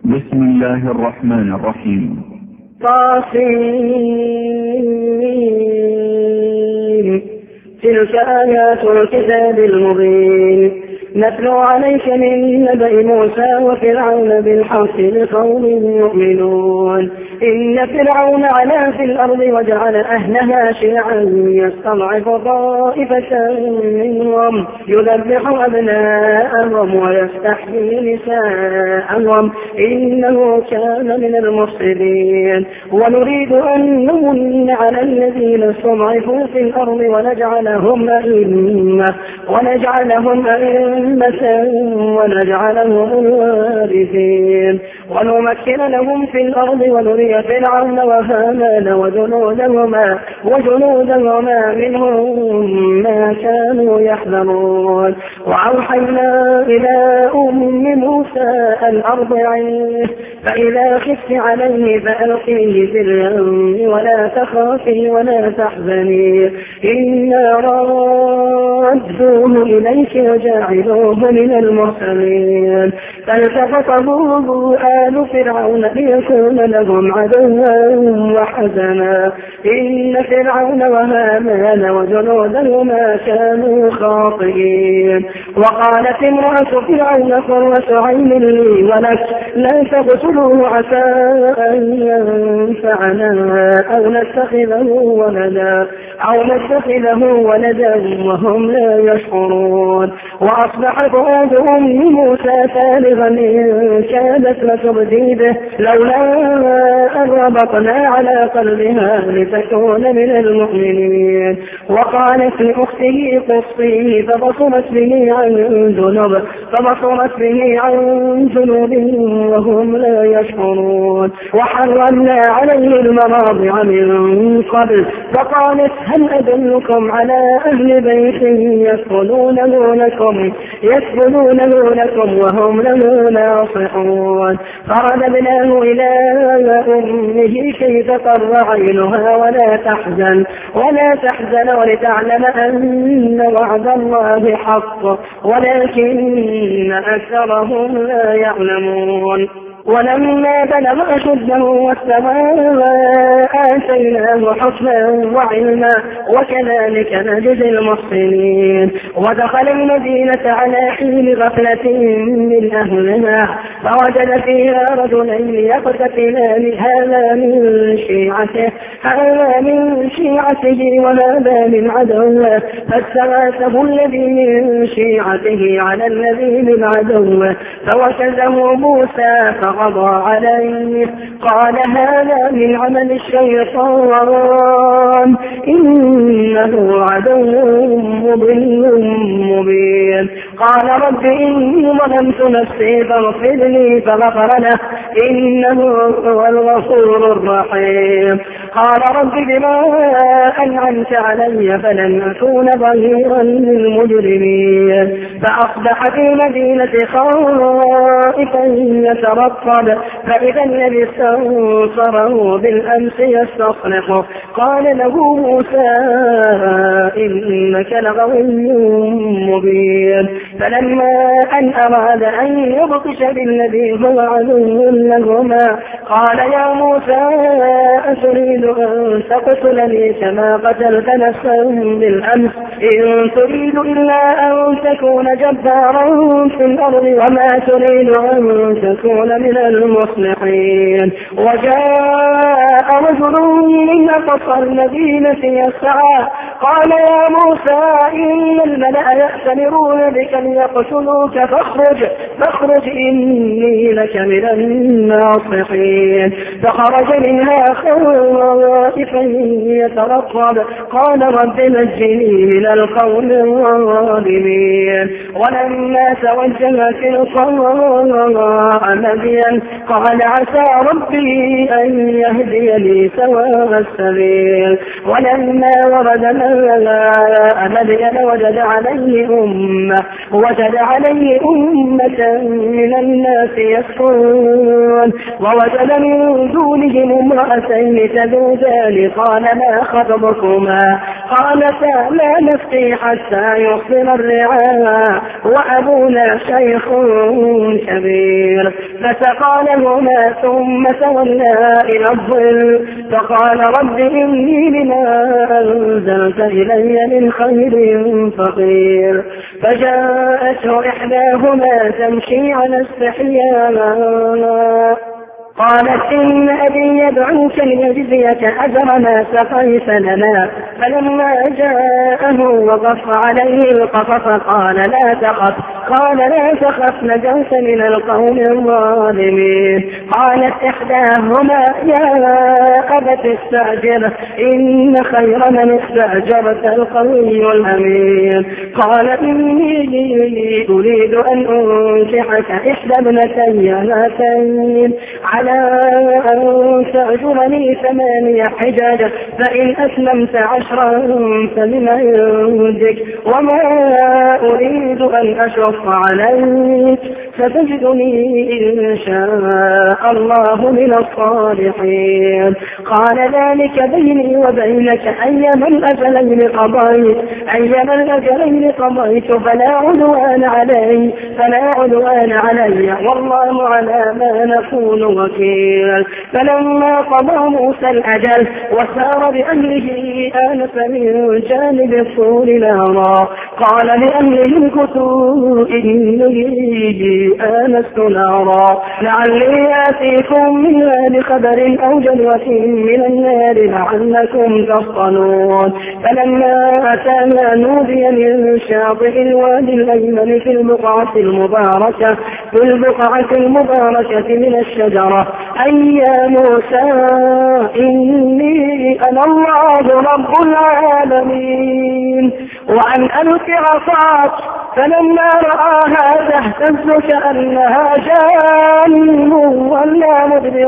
بسم الله الرحمن الرحيم. طاسين. تلك آيات الكتاب المبين نتلو عليك من نبأ موسى وفرعون بالحق لقوم يؤمنون. إن فرعون علا في الأرض وجعل أهلها شيعا يستضعف طائفة منهم يذبح أبناءهم ويستحيي نساءهم إنه كان من المفسدين. ونريد أن نمن على الذين استضعفوا في الأرض ونجعلهم أئمة ونجعلهم الوارثين ونمكن لهم في الأرض ونري فرعون وهامان وجنودهما منهم ما كانوا يحذرون. وأوحينا إلى أم موسى أن أرضعيه فإذا خفت عليه فألقيه في اليم ولا تخافي ولا تحزني إنا رادوه إليك وجاعلوه من المرسلين. فالتقطه آل فرعون ليكون لهم عدوا وحزنا إن فرعون وهامان وجنودهما كانوا خاطئين. وقالت امرأة فرعون قرة عين لي ولك لا تقتلوه عسى أن ينفعنا أو نتخذه ولدا وهم لا يشعرون. وأصبح فؤاد أم موسى فارغا إن كادت لتبدي به لولا أن ربطنا على قلبها لتكون من المؤمنين. وقالت لأخته قصيه فبصرت به عن جنوب وهم لا يشعرون. وحرمنا عليه المراضع من قبل فقالت هل أدلكم على أهل بيت يسكنونه لكم وهم له ناصحون. فرددناه إلى أمه كي تقر عينها ولا تحزن ولتعلم أن وعد الله حق ولكن أكثرهم لا يعلمون. ولما بلغ أشده واستوى آتيناه حكما وعلما وكذلك نجزي المحسنين. ودخل المدينة على حين غفلة من أهلها فوجد فيها رجلين يقتتلان هذا من شيعته وهذا من عدوه فاستغاثه الذي من شيعته على الذي من عدوه فوكزه موسى فقضى عليه قال هذا من عمل الشيطان إنه عدو مبين. قال رب إني ظلمت نفسي فاغفر لي فغفر له إنه هو الغفور الرحيم. قال رب بما أنعمت علي فلن أكون ظهيرا للمجرمين. فأصبح في المدينة خائفا يترقب فإذا الذي استنصره بالأمس يستصرخه قال له موسى إنك لغوي مبين. فلما أن أراد أن يبطش بالذي هو عدو لهما قال يا موسى أتريد أن تقتلني كما قتلت نفسا بالأمس إن تريد إلا أن تكون جبارا في الأرض وما تريد أن تكون من المصلحين. وجاء رجل من أقصى المدينة يسعى قال يا موسى إن الملأ يأتمرون بك ليقتلوك فاخرج إني لك من الناصحين. فخرج منها خائفا يترقب قال رب نجني من القوم الظالمين. ولما توجه تلقاء مدين قال عسى ربي أن يهديني سواء السبيل. ولما ورد ماء مدين وجد عليه أمة من الناس يسكون ووجد من دونهم امرأتين تذودان قال ما خطبكما قالتا لا نسقي حتى يصدر الرعاء وأبونا شيخ كبير. فسقى لهما ثم تولى إلى الظل فقال رب إني لما أنزلت إلي من خير فقير. فجاءته إحداهما تمشي على استحياء قالت إن أبي يدعوك ليجزيك أجر ما سقيت لنا. فلما جاءه وقف عليه القصص قال لا تخف. قال لا تخف نجوت من القوم الظالمين. قالت إحداهما يا أبت استأجره إن خير من استأجرت القوي الأمين. قال إني أريد أن أنكحك إحدى ابنتي هاتين على أن تأجرني 8 حجاج فإن أسلمت 10 فمن عندك وما أريد أن أشق عليك فتجدني إن شاء الله من الصالحين. قال ذلك بيني وبينك أيما الأجلين قضيت فلا عدوان علي والله على ما نقول وكيل. فلما قضى موسى الأجل وسار بأهله آنس من جانب الطور نارا قال لأهله امكثوا إني آنست نارا لعلي آتيكم منها بخبر أو جلوة من النار لعلكم تصطلون. فلما أتانا نودي من شاطئ الوادي الأيمن في البقعة المباركة من الشجرة أي يا موسى إني أنا الله رب العالمين وأن ألق عصاك. فلما رآها تهتز كأنها جان ولا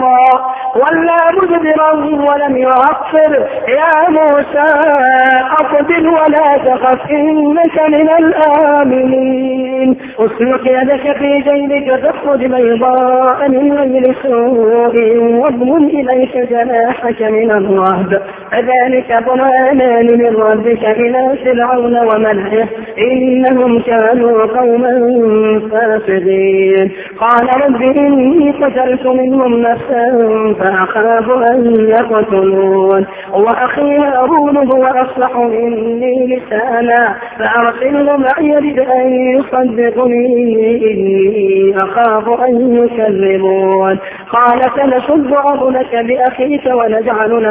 مدبرا ولم يعقر. يا موسى أقبل ولا تخف إنك من الآمنين. اسلك يدك في جيبك تخرج بيضاء من غير سوء واضمم إليك جناحك من الرهب فذلك برهانان من ربك إلى فرعون وملئه إنهم كانوا قوما فاسقين. قال رب إني قتلت منهم نفسا فأخاف أن يقتلون وأخي هارون هو أصلح مني لسانا فأرسله معي يرد أن يصدقني إني أخاف أن يكذبون. قال سنشد عضلك بأخيك ونجعل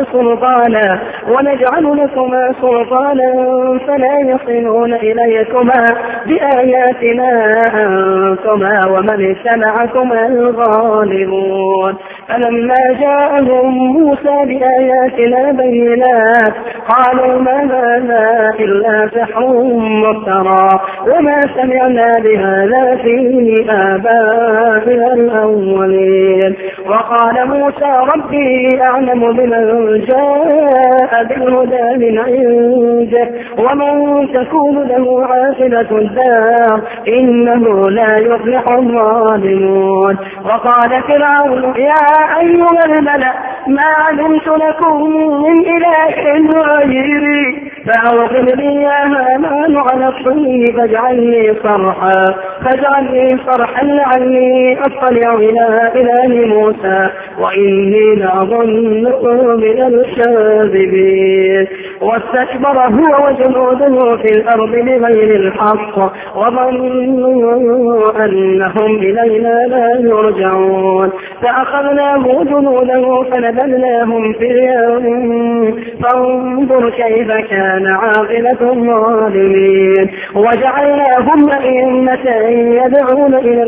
لكما سلطانا فلا يصلون إليكما بآياتنا أنتما ومن اتبعكما الغالبون. فلما جاءهم موسى بآياتنا بينات قالوا ما هذا إلا سحر مفترى وما سمعنا بهذا في آبائنا الأولين. وقال موسى ربي أعلم بمن جاء بالهدى من عنده ومن تكون له عاقبة الدار إنه لا يفلح الظالمون. وقال فرعون يا أيها الملأ ما علمت لكم من إله غيري فأوقد لي يا هامان على الطين فاجعلني صرحا لعلي أطلع إلى إله موسى وإني لأظنه من الكاذبين. واستكبر هو وجنوده في الأرض بغير الحق وظنوا أنهم إلينا لا يرجعون. فأخذناه وجنوده فنبذناهم في اليم فانظر كيف كان عاقبة الظالمين. وجعلناهم أئمة يدعون إلى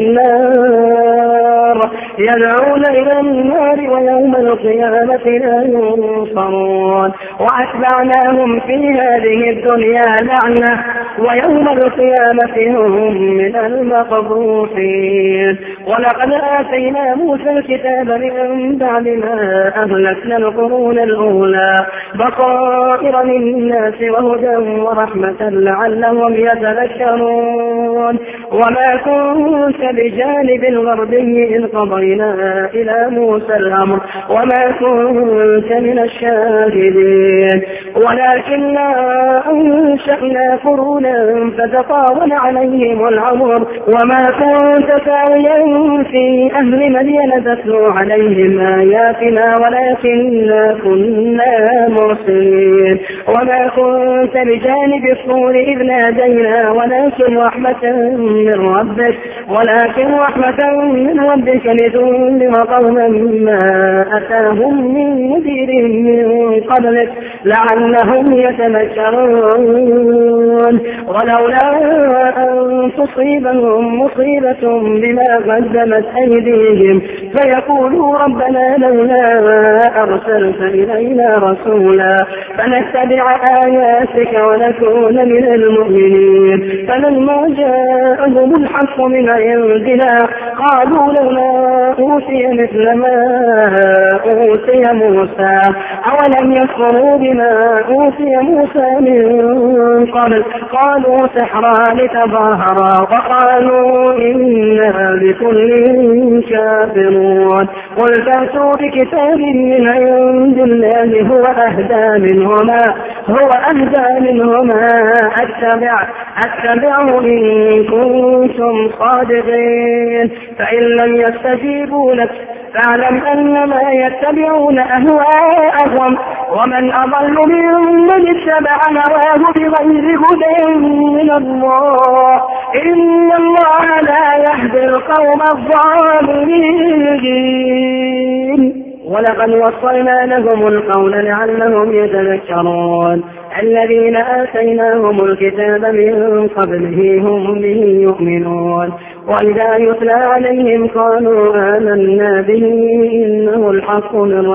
النار ويوم القيامة لا ينصرون. وأتبعناهم في هذه الدنيا لعنة ويوم القيامة هم من المقبوحين. ولقد آتينا موسى الكتاب من بعد ما أهلكنا القرون الأولى بصائر للناس وهدى ورحمة لعلهم يتذكرون. وما كنت بجانب الغربي إذ قضينا قضينا إلى موسى الأمر وما كنت من الشاهدين ولكننا أنشأنا قرونا فتطاول عليهم العمر وما كنت ساويا في أهل مدين تتلو عليهم آياتنا ولكننا كنا مرسلين وما كنت بجانب الطور إذ نادينا ولكن رحمة من ربك لتنذر قوما ما أتاهم من نذير من قبلك لعلهم يتذكرون ولولا أن تصيبهم مصيبة بما قدمت أيديهم فيقولوا ربنا لولا أرسلت إلينا رسولا فنتبع آياتك ونكون من المؤمنين فلما جاءهم الحق من عندنا قالوا لولا أوتي مثل ما أوتي موسى أولم يكفروا بما أوتي موسى من قبل قالوا سحران تظاهرا وقالوا إنا بكل كافرون قل فأتوا بكتاب من عند الله هو أهدى منهما أتبعه إن كنتم صادقين فإن لم يستجيبوا لك فاعلم أنما يتبعون أهواءهم ومن أضل ممن اتبع هواه بغير هدى من الله إن الله لا يهدي القوم الظالمين ولقد وصلنا لهم القول لعلهم يتذكرون الذين آتيناهم الكتاب من قبله هم به يؤمنون وإذا يتلى عليهم قالوا آمنا به إنه الحق من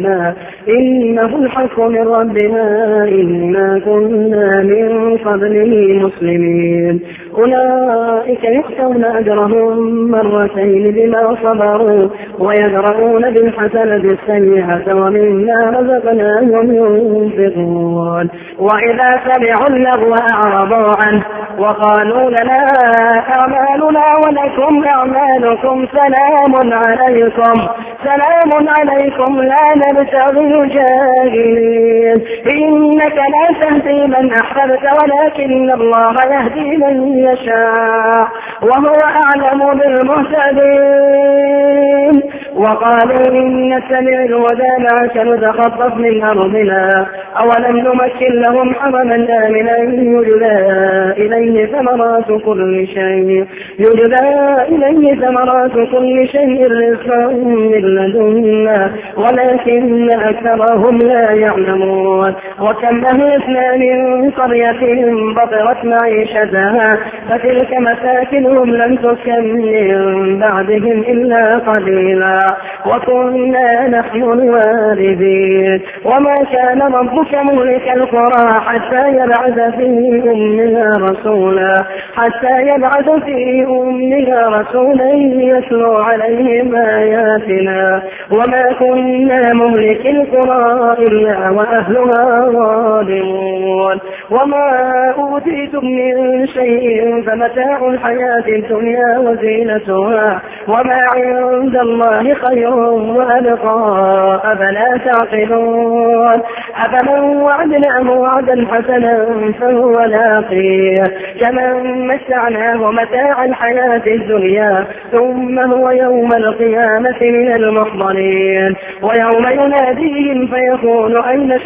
ربنا إنا كنا من قبله مسلمين أولئك يؤتون أجرهم مرتين بما صبروا ويدرؤون بالحسنة السيئة ومما رزقناهم ينفقون وإذا سمعوا اللغو أعرضوا عنه وقالوا لنا أعمالنا ولكم أعمالكم سلام عليكم لا نبتغي الجاهلين إنك لا تهدي من أحببت ولكن الله يهدي من يشاء وهو أعلم بالمهتدين وقالوا إن نتبع الهدى معك نتخطف من أرضنا أولم نمكن لهم حرما آمنا يجبى إليه ثمرات كل شيء رزقا من لدنا ولكن أكثرهم لا يعلمون وكم أهلكنا من قرية بطرت معيشتها فتلك مساكنهم لم تسكن من بعدهم إلا قليلا وكنا نحن الوارثين وما كان ربك مهلك القرى حتى يبعث في أمها رسولا يتلو عليهم آياتنا وما كنا مهلك القرى إلا وأهلها ظالمون وما أوتيتم من شيء فمتاع الحياة الدنيا وزينتها وما عند الله خير وأبقى أفلا تعقلون أفمن وعدناه وعدا حسنا فهو لاقيه كمن متعناه متاع الحياة الدنيا ثم هو يوم القيامة من المحضرين ويوم يناديهم فيقول أين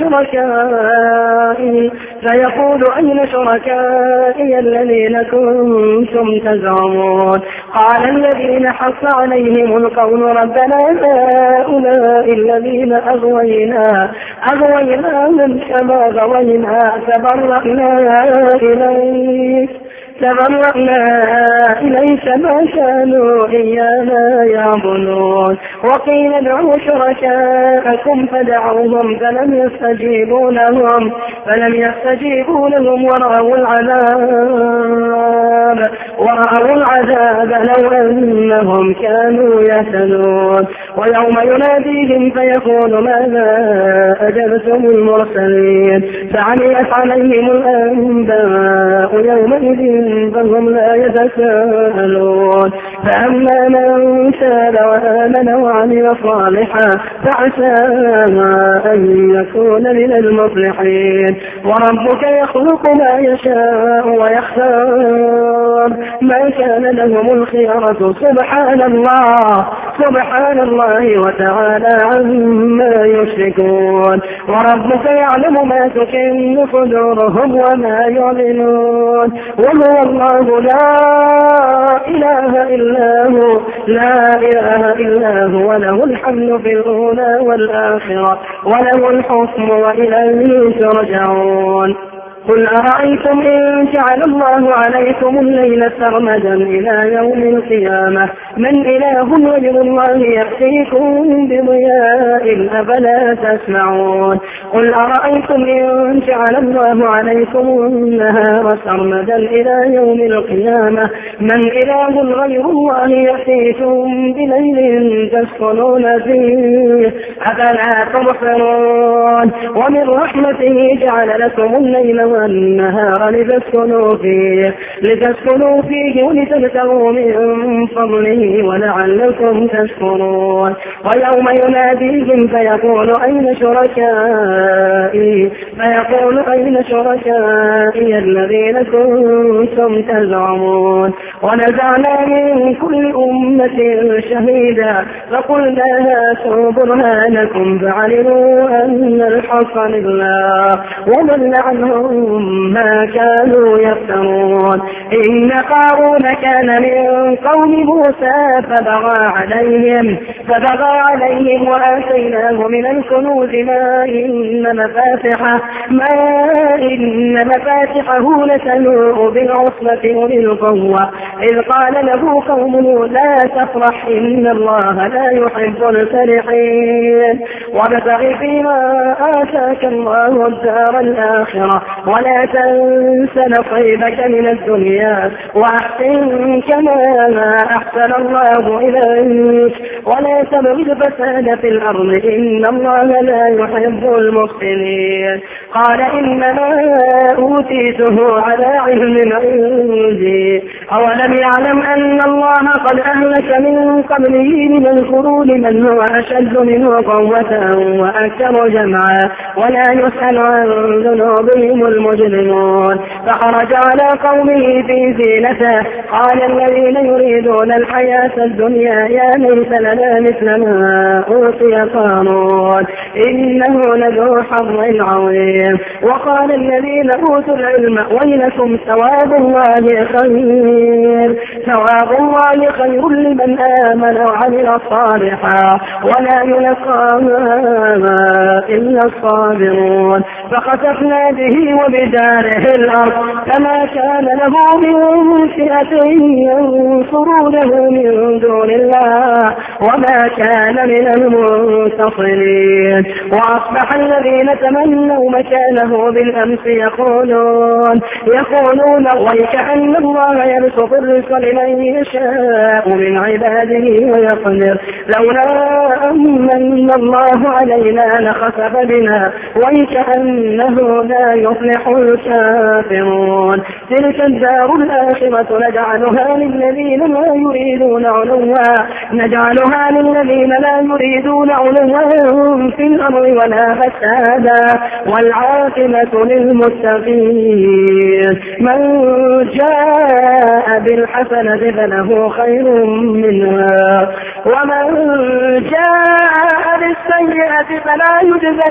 شركائي الذين كنتم تزعمون قال الذين حق عليهم القول ربنا هؤلاء الذين أغوينا من كما غوينا تبرأنا إليك ما كانوا إيانا يعبدون وقيل ادعوا شركاءكم فدعوهم فلم يستجيبوا لهم ورأوا العذاب لو أنهم كانوا يهتدون ويوم يناديهم فيقول ماذا أجبتم المرسلين فعميت عليهم الأنباء يومئذ فهم لا يتساءلون فأما من تاب وآمن وعمل صالحا فعسى أن يكون من المفلحين وربك يخلق ما يشاء ويختار ما كان لهم الخيرة سبحان الله وتعالى عما يشركون وربك يعلم ما تكن صدورهم وما يعلنون وهو الله لا إله إلا هو له الحمد في الأولى والآخرة وله الحكم وإليه ترجعون قل أرأيتم إن جعل الله عليكم الليل سرمدا إلى يوم القيامة من إله غير الله يأتيكم بضياء أفلا تسمعون قل أرأيتم إن جعل الله عليكم النهار سرمدا إلى يوم القيامة من إله غير الله يأتيكم بليل تسكنون فيه أفلا تبصرون ومن رحمته جعل لكم الليل والنهار لتسكنوا فيه ولتبتغوا من فضله ولعلكم تشكرون ويوم يناديهم فيقول أين شركائي الذين كنتم تزعمون ونزعنا من كل أمة شهيدا فقلنا هاتوا برهانكم فعلموا أن الحق لله وضل عنهم ما كانوا يفترون إن قارون كان من قوم موسى فبغى عليهم وآتيناه من الكنوز ما إن مفاتحه لتنوء بالعصبة أولي القوة إذ قال له قومه لا تفرح إن الله لا يحب الفرحين وابتغ فيما آتاك الله الدار الآخرة ولا تنس نصيبك من الدنيا وأحسن كما أحسن الله إليك ولا تبغ الفساد في الأرض إن الله لا يحب المفسدين قال إنما أوتيته على علم عندي أولم يعلم أن الله قد أهلك من قبله من القرون من هو أشد منه قوة وأكثر جمعا ولا يسأل عن ذنوبهم المجرمون فخرج على قومه في زينته قال الذين يريدون الحياة الدنيا يا ليت لنا مثل ما أوتي قارون إنه لذو حظ عظيم وقال الذين أوتوا العلم ويلكم ثواب الله خير لمن آمن وعمل صالحا ولا يلقاها إلا الصابرون فخسفنا به وبداره الأرض فما كان له من فئة ينصرونه من دون الله وما كان من المنتصرين وأصبح الذين تمنوا مكانه بالأمس يقولون ويكأن الله يبسط الرزق لمن يشاء من عباده ويقدر لولا أمن الله علينا لخسف بنا ويكأنه لا يفلح الكافرون تلك الدار الآخرة نجعلها للذين لا يريدون علوا في الأرض ولا فسادا والعاقبة للمتقين من جاء بالحسنة فله خير منها ومن جاء بالسيئة فلا يجزى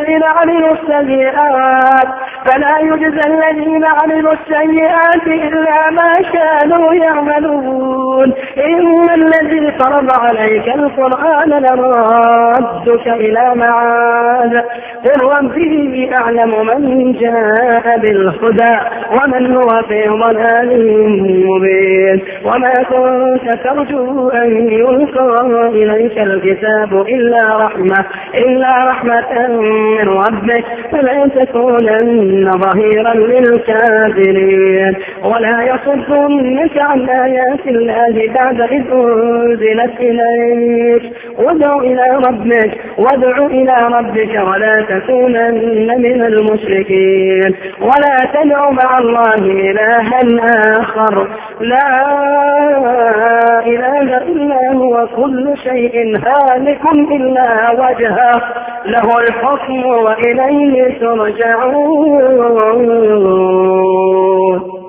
الذين عملوا السيئات إلا ما كانوا يعملون إن الذي فرض عليك القرآن لرادك إلى معاد قل ربي أعلم من جاء بالهدى ومن هو في ضلال مبين وما كنت ترجو أن يلقى إليك الكتاب إلا رحمة إلا رحمة من ربك فلا تكونن ظهيرا للكافرين. ولا يصدنك عن آيات الله بعد إذ أنزلت إليك. وادع إلى ربك ولا تكونن من المشركين. ولا تدع مع الله إلها آخر لا إله إلا هو كل شيء هالك إلا وجهه له الحكم وإليه ترجعون.